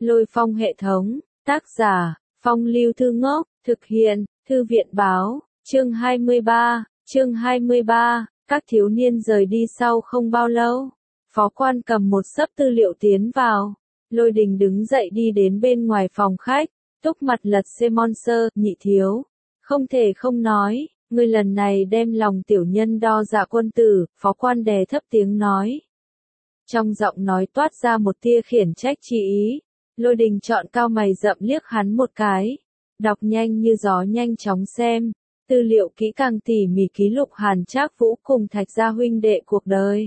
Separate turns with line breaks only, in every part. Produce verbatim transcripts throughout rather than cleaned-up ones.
Lôi Phong hệ thống, tác giả, Phong Lưu Thư Ngốc, thực hiện, Thư viện Báo, chương hai mươi ba, chương hai mươi ba, các thiếu niên rời đi sau không bao lâu. Phó quan cầm một xấp tư liệu tiến vào. Lôi Đình đứng dậy đi đến bên ngoài phòng khách, túc mặt lật xem Monster, nhị thiếu. Không thể không nói, ngươi lần này đem lòng tiểu nhân đo dạ quân tử, phó quan đè thấp tiếng nói. Trong giọng nói toát ra một tia khiển trách chi ý. Lôi Đình chọn cao mày rậm liếc hắn một cái. Đọc nhanh như gió nhanh chóng xem. Tư liệu kỹ càng tỉ mỉ ký lục Hàn Trác Vũ cùng Thạch gia huynh đệ cuộc đời.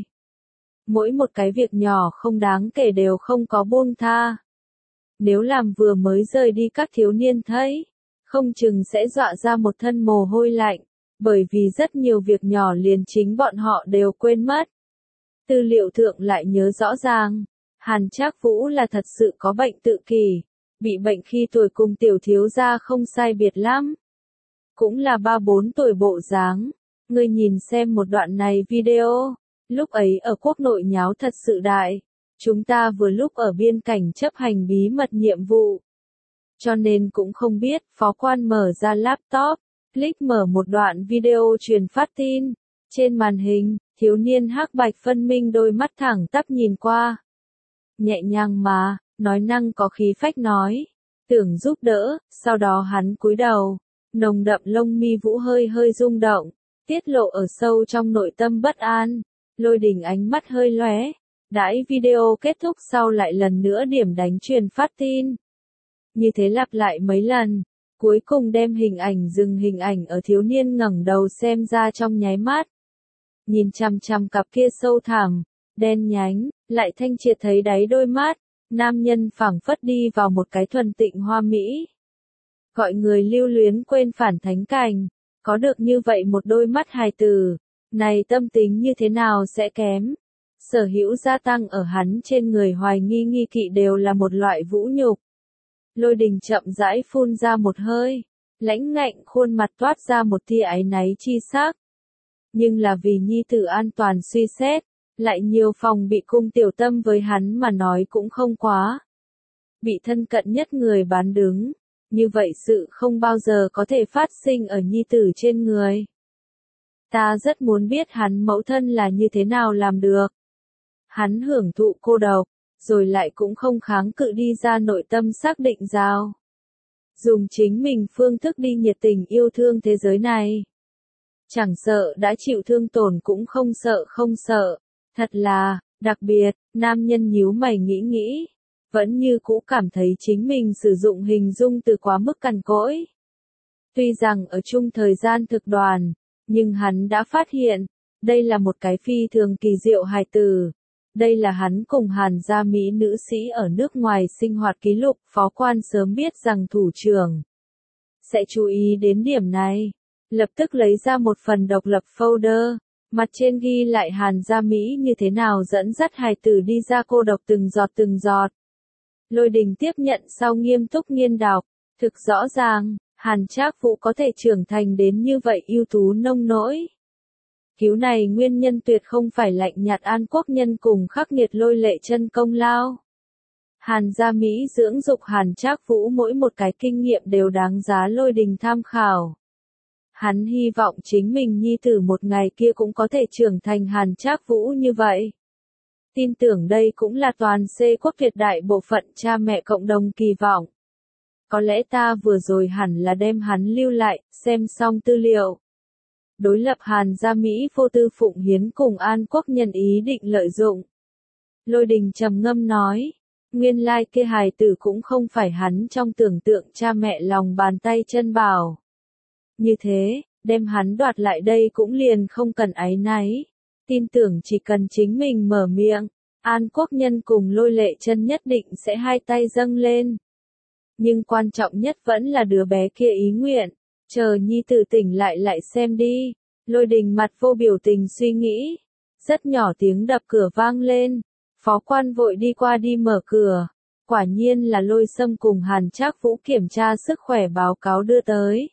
Mỗi một cái việc nhỏ không đáng kể đều không có buông tha. Nếu làm vừa mới rời đi các thiếu niên thấy, không chừng sẽ dọa ra một thân mồ hôi lạnh, bởi vì rất nhiều việc nhỏ liền chính bọn họ đều quên mất. Tư liệu thượng lại nhớ rõ ràng, Hàn Trác Vũ là thật sự có bệnh tự kỷ, bị bệnh khi tuổi cùng tiểu thiếu gia không sai biệt lắm. Cũng là ba bốn tuổi bộ dáng. Ngươi nhìn xem một đoạn này video. Lúc ấy ở quốc nội nháo thật sự đại. Chúng ta vừa lúc ở biên cảnh chấp hành bí mật nhiệm vụ. Cho nên cũng không biết, phó quan mở ra laptop, click mở một đoạn video truyền phát tin. Trên màn hình, thiếu niên hắc bạch phân minh đôi mắt thẳng tắp nhìn qua. Nhẹ nhàng mà, nói năng có khí phách nói. Tưởng giúp đỡ, sau đó hắn cúi đầu. Nồng đậm lông mi vũ hơi hơi rung động, tiết lộ ở sâu trong nội tâm bất an. Lôi Đình ánh mắt hơi lóe, đãi video kết thúc sau lại lần nữa điểm đánh truyền phát tin. Như thế lặp lại mấy lần, cuối cùng đem hình ảnh dừng hình ảnh ở thiếu niên ngẩng đầu xem ra trong nháy mắt. Nhìn chằm chằm cặp kia sâu thẳm, đen nhánh, lại thanh triệt thấy đáy đôi mắt, nam nhân phảng phất đi vào một cái thuần tịnh hoa mỹ. Gọi người lưu luyến quên phản thánh cảnh, có được như vậy một đôi mắt hài tử, này tâm tính như thế nào sẽ kém. Sở hữu gia tăng ở hắn trên người hoài nghi nghi kỵ đều là một loại vũ nhục. Lôi Đình chậm rãi phun ra một hơi, lãnh ngạnh khuôn mặt toát ra một tia áy náy chi sắc. Nhưng là vì nhi tử an toàn suy xét, lại nhiều phòng bị cung tiểu tâm với hắn mà nói cũng không quá. Bị thân cận nhất người bán đứng. Như vậy sự không bao giờ có thể phát sinh ở nhi tử trên người. Ta rất muốn biết hắn mẫu thân là như thế nào làm được. Hắn hưởng thụ cô độc, rồi lại cũng không kháng cự đi ra nội tâm xác định giao. Dùng chính mình phương thức đi nhiệt tình yêu thương thế giới này. Chẳng sợ đã chịu thương tổn cũng không sợ không sợ. Thật là, đặc biệt, nam nhân nhíu mày nghĩ nghĩ. Vẫn như cũ cảm thấy chính mình sử dụng hình dung từ quá mức cằn cỗi. Tuy rằng ở chung thời gian thực đoàn, nhưng hắn đã phát hiện, đây là một cái phi thường kỳ diệu hài tử. Đây là hắn cùng Hàn gia mỹ nữ sĩ ở nước ngoài sinh hoạt ký lục, phó quan sớm biết rằng thủ trưởng sẽ chú ý đến điểm này. Lập tức lấy ra một phần độc lập folder, mặt trên ghi lại Hàn gia mỹ như thế nào dẫn dắt hài tử đi ra cô độc từng giọt từng giọt. Lôi Đình tiếp nhận sau nghiêm túc nghiên đọc, thực rõ ràng, Hàn Trác Vũ có thể trưởng thành đến như vậy ưu tú nông nỗi. Cứu này nguyên nhân tuyệt không phải lạnh nhạt An Quốc nhân cùng khắc nghiệt Lôi Lệ Chân công lao. Hàn gia Mỹ dưỡng dục Hàn Trác Vũ mỗi một cái kinh nghiệm đều đáng giá Lôi Đình tham khảo. Hắn hy vọng chính mình nhi tử một ngày kia cũng có thể trưởng thành Hàn Trác Vũ như vậy. Tin tưởng đây cũng là toàn C quốc tuyệt đại bộ phận cha mẹ cộng đồng kỳ vọng. Có lẽ ta vừa rồi hẳn là đem hắn lưu lại, xem xong tư liệu. Đối lập Hàn gia Mỹ vô tư phụng hiến cùng An Quốc nhân ý định lợi dụng. Lôi Đình trầm ngâm nói, nguyên lai kia hài tử cũng không phải hắn trong tưởng tượng cha mẹ lòng bàn tay chân bảo. Như thế, đem hắn đoạt lại đây cũng liền không cần áy náy. Tin tưởng chỉ cần chính mình mở miệng, An Quốc nhân cùng Lôi Lệ Chân nhất định sẽ hai tay dâng lên. Nhưng quan trọng nhất vẫn là đứa bé kia ý nguyện, chờ nhi tử tỉnh lại lại xem đi. Lôi Đình mặt vô biểu tình suy nghĩ, rất nhỏ tiếng đập cửa vang lên, phó quan vội đi qua đi mở cửa, quả nhiên là Lôi Sâm cùng Hàn Trác Vũ kiểm tra sức khỏe báo cáo đưa tới.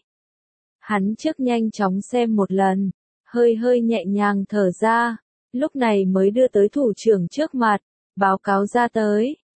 Hắn trước nhanh chóng xem một lần. Hơi hơi nhẹ nhàng thở ra, lúc này mới đưa tới thủ trưởng trước mặt, báo cáo ra tới,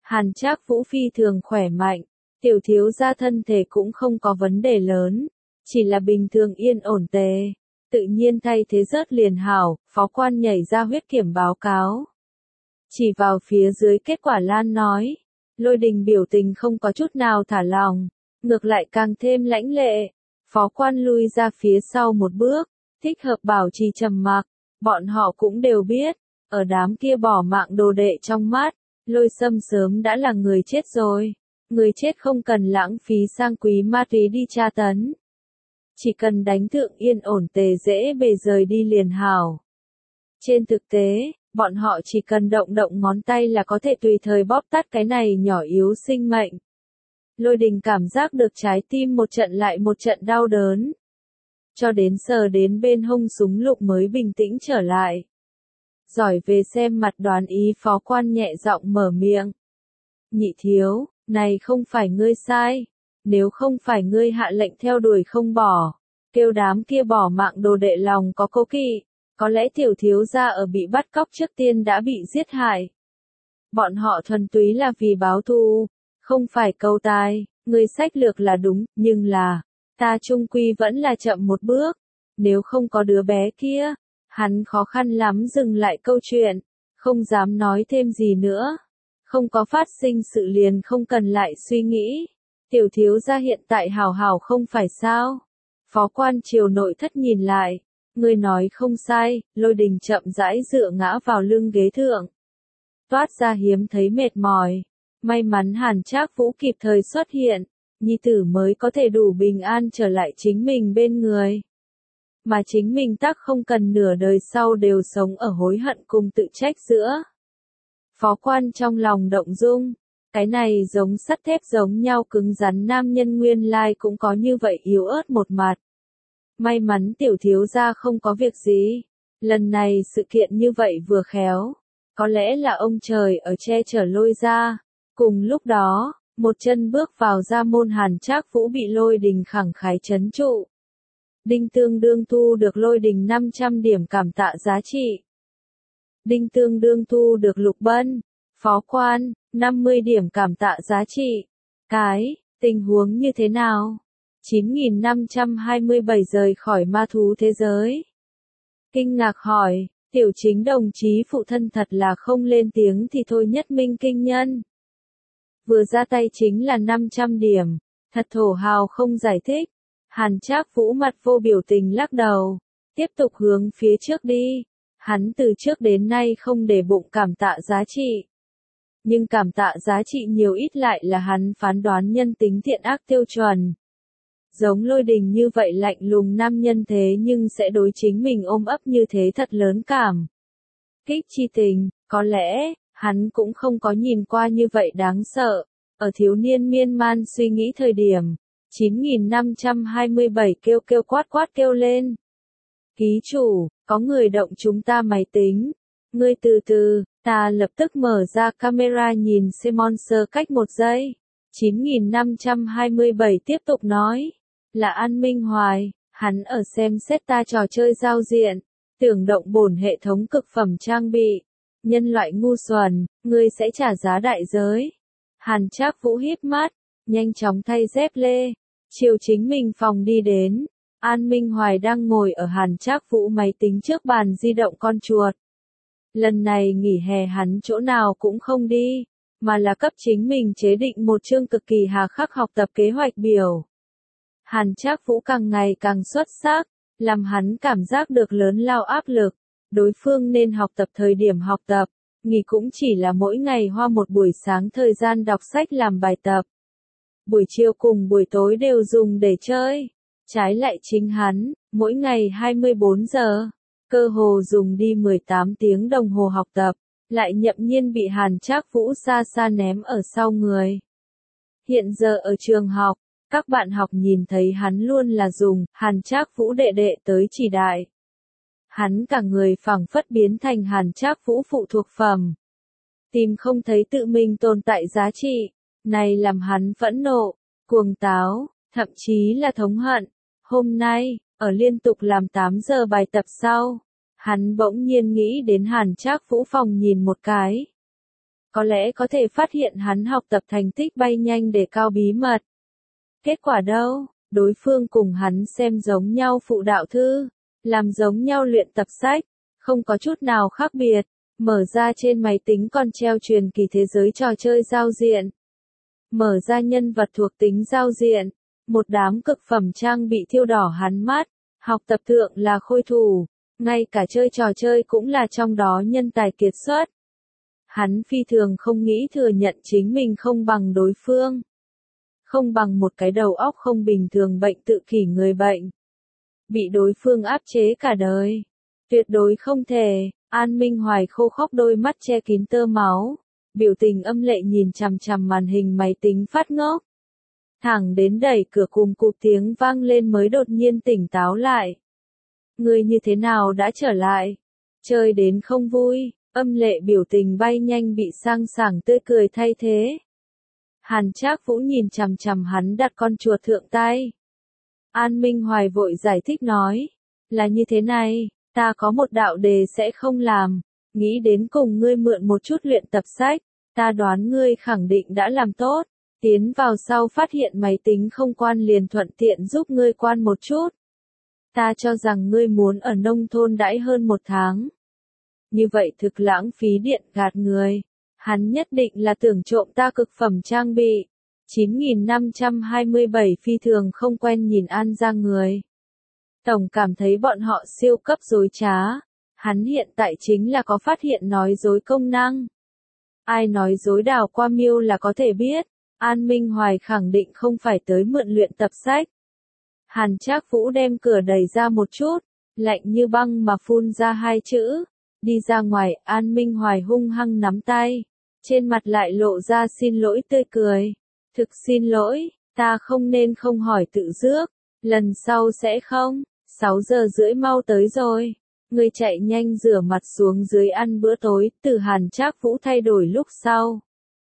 Hàn Trác Vũ phi thường khỏe mạnh, tiểu thiếu gia thân thể cũng không có vấn đề lớn, chỉ là bình thường yên ổn tề. Tự nhiên thay thế rớt liền hảo, phó quan nhảy ra huyết kiểm báo cáo. Chỉ vào phía dưới kết quả Lan nói, Lôi Đình biểu tình không có chút nào thả lòng, ngược lại càng thêm lãnh lệ. Phó quan lui ra phía sau một bước, thích hợp bảo trì trầm mặc, bọn họ cũng đều biết, ở đám kia bỏ mạng đồ đệ trong mắt, Lôi Sâm sớm đã là người chết rồi, người chết không cần lãng phí sang quý ma túy đi tra tấn. Chỉ cần đánh thượng yên ổn tề dễ bề rời đi liền hảo. Trên thực tế, bọn họ chỉ cần động động ngón tay là có thể tùy thời bóp tắt cái này nhỏ yếu sinh mệnh. Lôi Đình cảm giác được trái tim một trận lại một trận đau đớn. Cho đến sờ đến bên hông súng lục mới bình tĩnh trở lại. Giỏi về xem mặt đoán ý phó quan nhẹ giọng mở miệng. Nhị thiếu, này không phải ngươi sai. Nếu không phải ngươi hạ lệnh theo đuổi không bỏ, kêu đám kia bỏ mạng đồ đệ lòng có cố kỵ, có lẽ tiểu thiếu gia ở bị bắt cóc trước tiên đã bị giết hại. Bọn họ thuần túy là vì báo thù, không phải câu tài, ngươi sách lược là đúng, nhưng là, ta trung quy vẫn là chậm một bước, nếu không có đứa bé kia, hắn khó khăn lắm dừng lại câu chuyện, không dám nói thêm gì nữa, không có phát sinh sự liền không cần lại suy nghĩ. Tiểu thiếu gia hiện tại hảo hảo không phải sao? Phó quan triều nội thất nhìn lại, ngươi nói không sai, Lôi Đình chậm rãi dựa ngã vào lưng ghế thượng. Toát ra hiếm thấy mệt mỏi, may mắn Hàn Trác Vũ kịp thời xuất hiện, nhi tử mới có thể đủ bình an trở lại chính mình bên người. Mà chính mình tắc không cần nửa đời sau đều sống ở hối hận cùng tự trách giữa. Phó quan trong lòng động dung. Cái này giống sắt thép giống nhau cứng rắn nam nhân nguyên lai cũng có như vậy yếu ớt một mặt. May mắn tiểu thiếu gia không có việc gì. Lần này sự kiện như vậy vừa khéo. Có lẽ là ông trời ở che chở Lôi ra. Cùng lúc đó, một chân bước vào ra môn Hàn Trác Vũ bị Lôi Đình khẳng khái trấn trụ. Đinh tương đương thu được Lôi Đình năm trăm điểm cảm tạ giá trị. Đinh tương đương thu được Lục Bân, phó quan, năm mươi điểm cảm tạ giá trị. Cái, tình huống như thế nào? chín nghìn năm trăm hai mươi bảy rời khỏi ma thú thế giới. Kinh ngạc hỏi, tiểu chính đồng chí phụ thân thật là không lên tiếng thì thôi nhất minh kinh nhân. Vừa ra tay chính là năm trăm điểm, thật thổ hào không giải thích. Hàn Trác Vũ mặt vô biểu tình lắc đầu, tiếp tục hướng phía trước đi. Hắn từ trước đến nay không để bụng cảm tạ giá trị. Nhưng cảm tạ giá trị nhiều ít lại là hắn phán đoán nhân tính thiện ác tiêu chuẩn. Giống Lôi Đình như vậy lạnh lùng nam nhân thế nhưng sẽ đối chính mình ôm ấp như thế thật lớn cảm. Kích chi tình, có lẽ, hắn cũng không có nhìn qua như vậy đáng sợ. Ở thiếu niên miên man suy nghĩ thời điểm, chín nghìn năm trăm hai mươi bảy kêu kêu quát quát kêu lên. Ký chủ, có người động chúng ta máy tính. Ngươi từ từ, ta lập tức mở ra camera nhìn Simonser cách một giây. chín nghìn năm trăm hai mươi bảy tiếp tục nói. Là An Minh Hoài, hắn ở xem xét ta trò chơi giao diện. Tưởng động bổn hệ thống cực phẩm trang bị. Nhân loại ngu xuẩn, ngươi sẽ trả giá đại giới. Hàn Trác Vũ híp mắt, nhanh chóng thay dép lê. Chiều chính mình phòng đi đến. An Minh Hoài đang ngồi ở Hàn Trác Vũ máy tính trước bàn di động con chuột. Lần này nghỉ hè hắn chỗ nào cũng không đi, mà là cấp chính mình chế định một chương cực kỳ hà khắc học tập kế hoạch biểu. Hàn Trác Vũ càng ngày càng xuất sắc, làm hắn cảm giác được lớn lao áp lực. Đối phương nên học tập thời điểm học tập, nghỉ cũng chỉ là mỗi ngày hoa một buổi sáng thời gian đọc sách làm bài tập. Buổi chiều cùng buổi tối đều dùng để chơi. Trái lại chính hắn, mỗi ngày hai mươi bốn giờ, cơ hồ dùng đi mười tám tiếng đồng hồ học tập, lại nhậm nhiên bị Hàn Trác Vũ xa xa ném ở sau người. Hiện giờ ở trường học, các bạn học nhìn thấy hắn luôn là dùng Hàn Trác Vũ đệ đệ tới chỉ đại. Hắn cả người phảng phất biến thành Hàn Trác Vũ phụ thuộc phẩm. Tìm không thấy tự mình tồn tại giá trị, này làm hắn phẫn nộ, cuồng táo, thậm chí là thống hận. Hôm nay, ở liên tục làm tám giờ bài tập sau, hắn bỗng nhiên nghĩ đến Hàn Trác Vũ phòng nhìn một cái. có lẽ có thể phát hiện hắn học tập thành tích bay nhanh để cao bí mật. Kết quả đâu, đối phương cùng hắn xem giống nhau phụ đạo thư, làm giống nhau luyện tập sách, không có chút nào khác biệt, mở ra trên máy tính còn treo truyền kỳ thế giới trò chơi giao diện. Mở ra nhân vật thuộc tính giao diện, một đám cực phẩm trang bị thiêu đỏ hắn mắt, học tập thượng là khôi thủ, ngay cả chơi trò chơi cũng là trong đó nhân tài kiệt xuất. Hắn phi thường không nghĩ thừa nhận chính mình không bằng đối phương. Không bằng một cái đầu óc không bình thường bệnh tự kỷ người bệnh. Bị đối phương áp chế cả đời. Tuyệt đối không thể, An Minh Hoài khô khóc đôi mắt che kín tơ máu. Biểu tình âm lệ nhìn chằm chằm màn hình máy tính phát ngốc. Thẳng đến đẩy cửa cùng cụp tiếng vang lên mới đột nhiên tỉnh táo lại. Người như thế nào đã trở lại? Chơi đến không vui, âm lệ biểu tình bay nhanh bị sang sảng tươi cười thay thế. Hàn Trác Vũ nhìn chằm chằm hắn đặt con chuột thượng tay. An Minh Hoài vội giải thích nói, là như thế này, ta có một đạo đề sẽ không làm, nghĩ đến cùng ngươi mượn một chút luyện tập sách, ta đoán ngươi khẳng định đã làm tốt, tiến vào sau phát hiện máy tính không quan liền thuận tiện giúp ngươi quan một chút. Ta cho rằng ngươi muốn ở nông thôn đãi hơn một tháng. Như vậy thực lãng phí điện gạt người. Hắn nhất định là tưởng trộm ta cực phẩm trang bị. chín nghìn năm trăm hai mươi bảy phi thường không quen nhìn An Giang người. Tổng cảm thấy bọn họ siêu cấp dối trá. Hắn hiện tại chính là có phát hiện nói dối công năng. Ai nói dối đào qua miêu là có thể biết. An Minh Hoài khẳng định không phải tới mượn luyện tập sách. Hàn Trác Vũ đem cửa đẩy ra một chút, lạnh như băng mà phun ra hai chữ. Đi ra ngoài, An Minh Hoài hung hăng nắm tay. Trên mặt lại lộ ra xin lỗi tươi cười. Thực xin lỗi, ta không nên không hỏi tự rước. Lần sau sẽ không. sáu giờ rưỡi mau tới rồi. Người chạy nhanh rửa mặt xuống dưới ăn bữa tối. Từ Hàn Trác Vũ thay đổi lúc sau.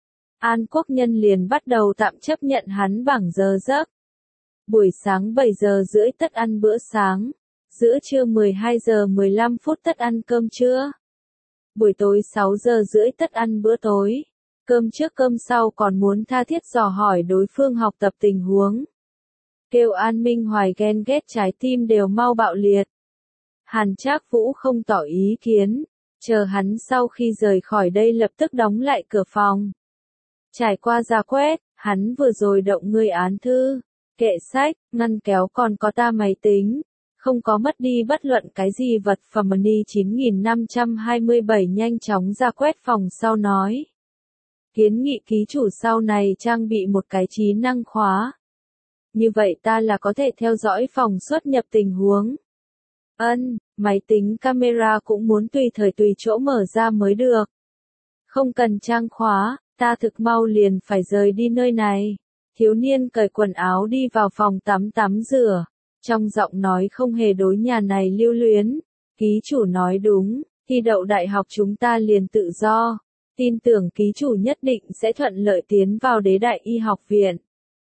An Quốc Nhân liền bắt đầu tạm chấp nhận hắn bằng giờ giấc. Buổi sáng bảy giờ rưỡi tất ăn bữa sáng. Giữa trưa mười hai giờ mười lăm phút tất ăn cơm trưa. Buổi tối sáu giờ rưỡi tất ăn bữa tối. Cơm trước cơm sau còn muốn tha thiết dò hỏi đối phương học tập tình huống. Kêu An Minh Hoài ghen ghét trái tim đều mau bạo liệt. Hàn Trác Vũ không tỏ ý kiến. Chờ hắn sau khi rời khỏi đây lập tức đóng lại cửa phòng. Trải qua ra quét, hắn vừa rồi động ngươi án thư. Kệ sách, ngăn kéo còn có ta máy tính. Không có mất đi bất luận cái gì vật phẩm. Ni chín nghìn năm trăm hai mươi bảy nhanh chóng ra quét phòng sau nói. Kiến nghị ký chủ sau này trang bị một cái trí năng khóa. Như vậy ta là có thể theo dõi phòng xuất nhập tình huống. Ân, máy tính camera cũng muốn tùy thời tùy chỗ mở ra mới được. Không cần trang khóa, ta thực mau liền phải rời đi nơi này. Thiếu niên cởi quần áo đi vào phòng tắm tắm rửa. Trong giọng nói không hề đối nhà này lưu luyến. Ký chủ nói đúng, thi đậu đại học chúng ta liền tự do. Tin tưởng ký chủ nhất định sẽ thuận lợi tiến vào Đế Đại Y học viện.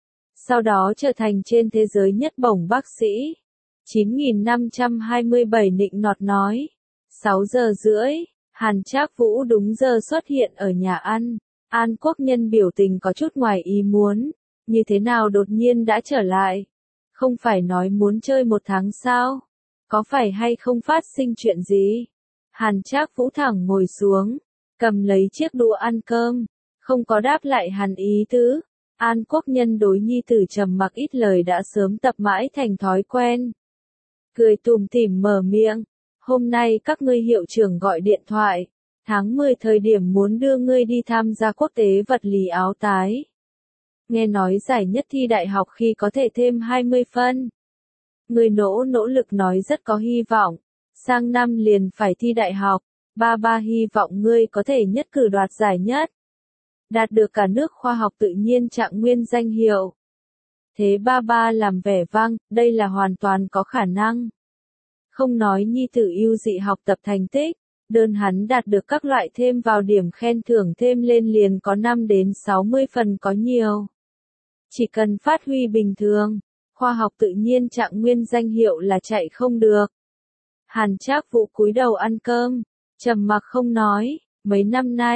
Sau đó trở thành trên thế giới nhất bổng bác sĩ. chín nghìn năm trăm hai mươi bảy nịnh nọt nói. sáu giờ rưỡi, Hàn Trác Vũ đúng giờ xuất hiện ở nhà ăn. An Quốc Nhân biểu tình có chút ngoài ý muốn. Như thế nào đột nhiên đã trở lại? Không phải nói muốn chơi một tháng sao? Có phải hay không phát sinh chuyện gì? Hàn Trác Vũ thẳng ngồi xuống, cầm lấy chiếc đũa ăn cơm, không có đáp lại hắn ý tứ. An Quốc Nhân đối nhi tử trầm mặc ít lời đã sớm tập mãi thành thói quen. Cười tủm tỉm mở miệng, hôm nay các ngươi hiệu trưởng gọi điện thoại, tháng mười thời điểm muốn đưa ngươi đi tham gia quốc tế vật lý áo tái. Nghe nói giải nhất thi đại học khi có thể thêm hai mươi phân. Ngươi nỗ nỗ lực nói rất có hy vọng, sang năm liền phải thi đại học, ba ba hy vọng ngươi có thể nhất cử đoạt giải nhất. Đạt được cả nước khoa học tự nhiên trạng nguyên danh hiệu. Thế ba ba làm vẻ vang, đây là hoàn toàn có khả năng. Không nói nhi tử ưu dị học tập thành tích, đơn hắn đạt được các loại thêm vào điểm khen thưởng thêm lên liền có năm đến sáu mươi phần có nhiều. Chỉ cần phát huy bình thường, khoa học tự nhiên trạng nguyên danh hiệu là chạy không được. Hàn Trác Vũ cúi đầu ăn cơm, trầm mặc không nói, mấy năm nay,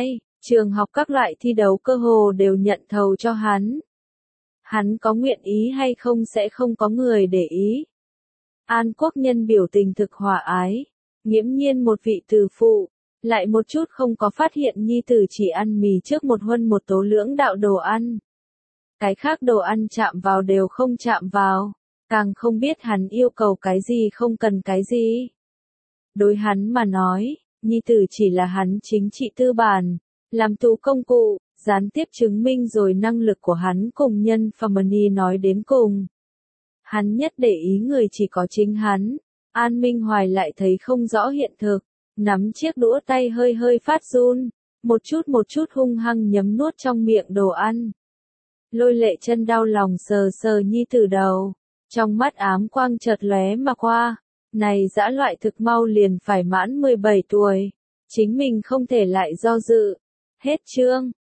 Trường học các loại thi đấu cơ hồ đều nhận thầu cho hắn. Hắn có nguyện ý hay không sẽ không có người để ý. An Quốc Nhân biểu tình thực hòa ái, nghiễm nhiên một vị từ phụ, lại một chút không có phát hiện nhi tử chỉ ăn mì trước một huân một tố lưỡng đạo đồ ăn. Cái khác đồ ăn chạm vào đều không chạm vào, càng không biết hắn yêu cầu cái gì không cần cái gì. Đối hắn mà nói, nhi tử chỉ là hắn chính trị tư bản, làm tù công cụ, gián tiếp chứng minh rồi năng lực của hắn cùng nhân Family nói đến cùng. Hắn nhất để ý người chỉ có chính hắn, An Minh Hoài lại thấy không rõ hiện thực, nắm chiếc đũa tay hơi hơi phát run, một chút một chút hung hăng nhấm nuốt trong miệng đồ ăn. Lôi Lệ Chân đau lòng sờ sờ nhi tử đầu, trong mắt ám quang chợt lóe mà qua, này dã loại thực mau liền phải mãn mười bảy tuổi, chính mình không thể lại do dự. Hết chương.